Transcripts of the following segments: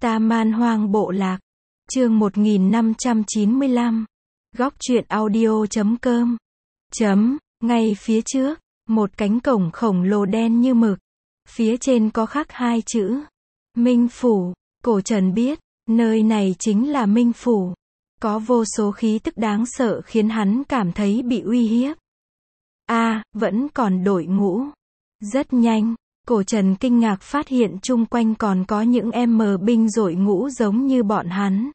Ta Man Hoang Bộ Lạc. Chương 1595. Góc truyện audio.com. Ngay phía trước, một cánh cổng khổng lồ đen như mực. Phía trên có khắc hai chữ Minh Phủ. Cổ Trần biết, nơi này chính là Minh Phủ. Có vô số khí tức đáng sợ khiến hắn cảm thấy bị uy hiếp. Vẫn còn đội ngũ. Rất nhanh, Cổ Trần kinh ngạc phát hiện chung quanh còn có những binh đội ngũ giống như bọn hắn.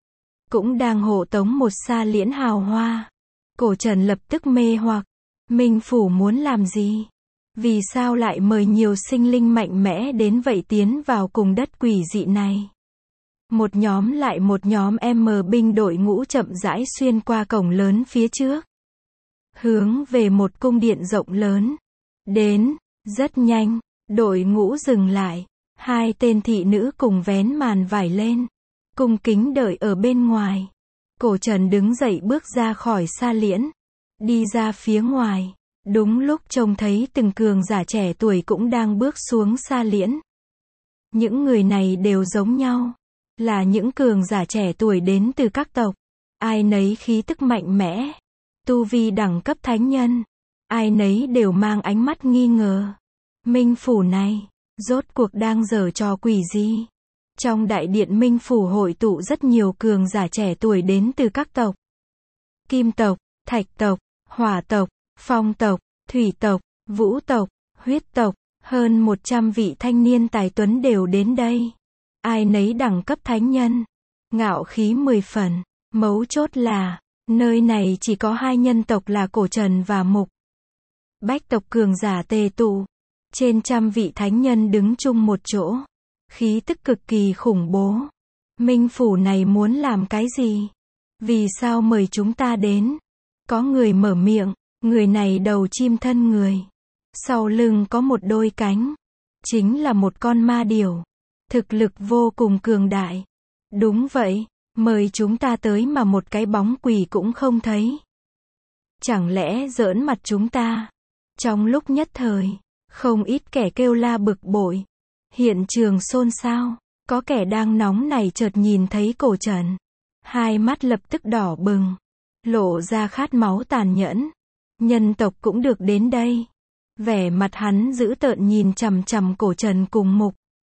Cũng đang hộ tống một sa liễn hào hoa. Cổ Trần lập tức mê hoặc. Minh Phủ muốn làm gì? Vì sao lại mời nhiều sinh linh mạnh mẽ đến vậy tiến vào cùng đất quỷ dị này? Một nhóm lại một nhóm binh đội ngũ chậm rãi xuyên qua cổng lớn phía trước. Hướng về một cung điện rộng lớn. Đến, rất nhanh, đội ngũ dừng lại. Hai tên thị nữ cùng vén màn vải lên. Cung kính đợi ở bên ngoài. Cổ Trần đứng dậy bước ra khỏi sa liễn. Đi ra phía ngoài. Đúng lúc trông thấy từng cường giả trẻ tuổi cũng đang bước xuống sa liễn. Những người này đều giống nhau. Là những cường giả trẻ tuổi đến từ các tộc. Ai nấy khí tức mạnh mẽ. Tu vi đẳng cấp thánh nhân. Ai nấy đều mang ánh mắt nghi ngờ. Minh Phủ này, rốt cuộc đang giở trò quỷ gì? Trong đại điện Minh Phủ hội tụ rất nhiều cường giả trẻ tuổi đến từ các tộc. Kim tộc, Thạch tộc, Hỏa tộc, Phong tộc, Thủy tộc, Vũ tộc, Huyết tộc, hơn 100 vị thanh niên tài tuấn đều đến đây. Ai nấy đẳng cấp thánh nhân. Ngạo khí 10 phần. Mấu chốt là, nơi này chỉ có hai nhân tộc là Cổ Trần và Mục. Bách tộc cường giả tề tụ. Trên trăm vị thánh nhân đứng chung một chỗ. Khí tức cực kỳ khủng bố. Minh Phủ này muốn làm cái gì? Vì sao mời chúng ta đến? Có người mở miệng. Người này đầu chim thân người. Sau lưng có một đôi cánh. Chính là một con ma điểu. Thực lực vô cùng cường đại. Đúng vậy, mời chúng ta tới mà một cái bóng quỷ cũng không thấy. Chẳng lẽ giỡn mặt chúng ta? Trong lúc nhất thời, không ít kẻ kêu la bực bội. Hiện trường xôn xao, có kẻ đang nóng này chợt nhìn thấy Cổ Trần. Hai mắt lập tức đỏ bừng, lộ ra khát máu tàn nhẫn. Nhân tộc cũng được đến đây. Vẻ mặt hắn dữ tợn nhìn chằm chằm Cổ Trần cùng Mục.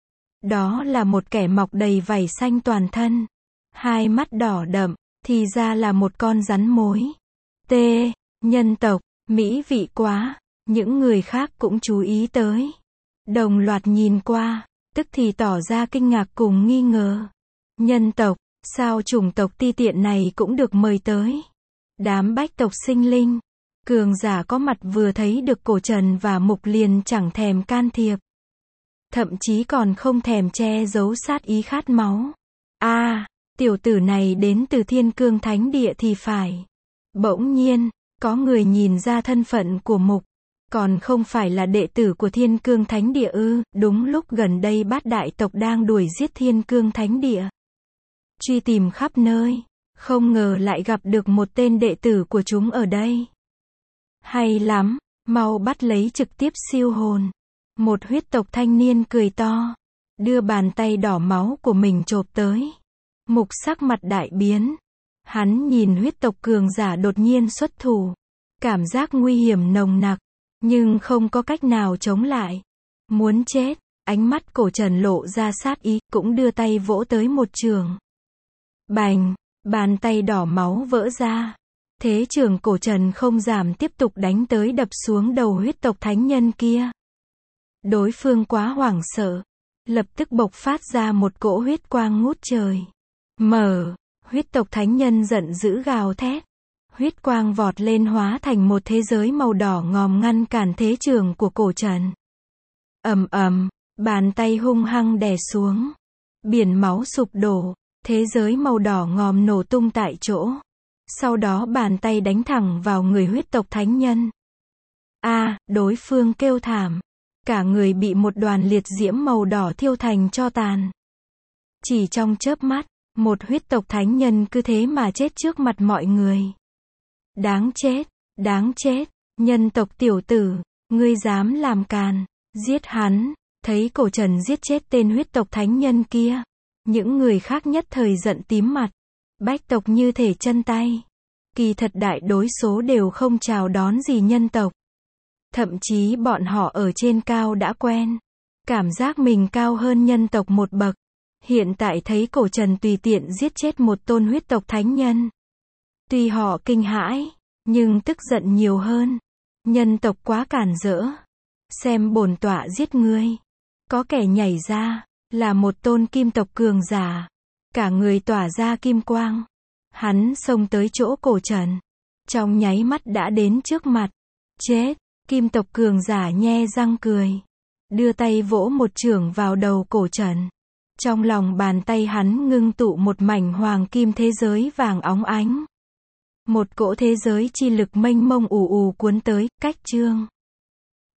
Đó là một kẻ mọc đầy vảy xanh toàn thân. Hai mắt đỏ đậm, thì ra là một con rắn mối. Nhân tộc, mỹ vị quá. Những người khác cũng chú ý tới. Đồng loạt nhìn qua, tức thì tỏ ra kinh ngạc cùng nghi ngờ. Nhân tộc, sao chủng tộc ti tiện này cũng được mời tới? Đám bách tộc sinh linh, cường giả có mặt vừa thấy được Cổ Trần và Mục liền chẳng thèm can thiệp. Thậm chí còn không thèm che giấu sát ý khát máu. Tiểu tử này đến từ Thiên Cương Thánh Địa thì phải. Bỗng nhiên, có người nhìn ra thân phận của Mục. Còn không phải là đệ tử của Thiên Cương Thánh Địa ư? Đúng lúc gần đây Bát đại tộc đang đuổi giết Thiên Cương Thánh Địa. Truy tìm khắp nơi. Không ngờ lại gặp được một tên đệ tử của chúng ở đây. Hay lắm, mau bắt lấy trực tiếp siêu hồn. Một huyết tộc thanh niên cười to. Đưa bàn tay đỏ máu của mình chộp tới. Mục sắc mặt đại biến. Hắn nhìn huyết tộc cường giả đột nhiên xuất thủ. Cảm giác nguy hiểm nồng nặc. Nhưng không có cách nào chống lại. Muốn chết. Ánh mắt Cổ Trần lộ ra sát ý. Cũng đưa tay vỗ tới một trường. Bành. Bàn tay đỏ máu vỡ ra. Thế trường Cổ Trần không giảm tiếp tục đánh tới đập xuống đầu huyết tộc thánh nhân kia. Đối phương quá hoảng sợ. Lập tức bộc phát ra một cỗ huyết quang ngút trời. Huyết tộc thánh nhân giận dữ gào thét. Huyết quang vọt lên hóa thành một thế giới màu đỏ ngòm ngăn cản thế trường của Cổ Trần. Bàn tay hung hăng đè xuống. Biển máu sụp đổ. Thế giới màu đỏ ngòm nổ tung tại chỗ. Sau đó bàn tay đánh thẳng vào người huyết tộc thánh nhân. Đối phương kêu thảm. Cả người bị một đoàn liệt diễm màu đỏ thiêu thành tro tàn. Chỉ trong chớp mắt, một huyết tộc thánh nhân cứ thế mà chết trước mặt mọi người. Đáng chết, nhân tộc tiểu tử, ngươi dám làm càn, giết hắn. Thấy Cổ Trần giết chết tên huyết tộc thánh nhân kia. Những người khác nhất thời giận tím mặt. Bách tộc như thể chân tay. Kỳ thật đại đối số đều không chào đón gì nhân tộc. Thậm chí bọn họ ở trên cao đã quen. Cảm giác mình cao hơn nhân tộc một bậc. Hiện tại thấy cổ trần tùy tiện giết chết một tôn huyết tộc thánh nhân. Tuy họ kinh hãi, nhưng tức giận nhiều hơn. Nhân tộc quá cản rỡ. Xem bổn tọa giết ngươi. Có kẻ nhảy ra, là một tôn kim tộc cường giả. Cả người tỏa ra kim quang. Hắn xông tới chỗ cổ trần. Trong nháy mắt đã đến trước mặt. Chết, kim tộc cường giả nhe răng cười. Đưa tay vỗ một chưởng vào đầu cổ trần. Trong lòng bàn tay hắn ngưng tụ một mảnh hoàng kim thế giới vàng óng ánh. Một cỗ thế giới chi lực mênh mông ù ù cuốn tới, cách chương.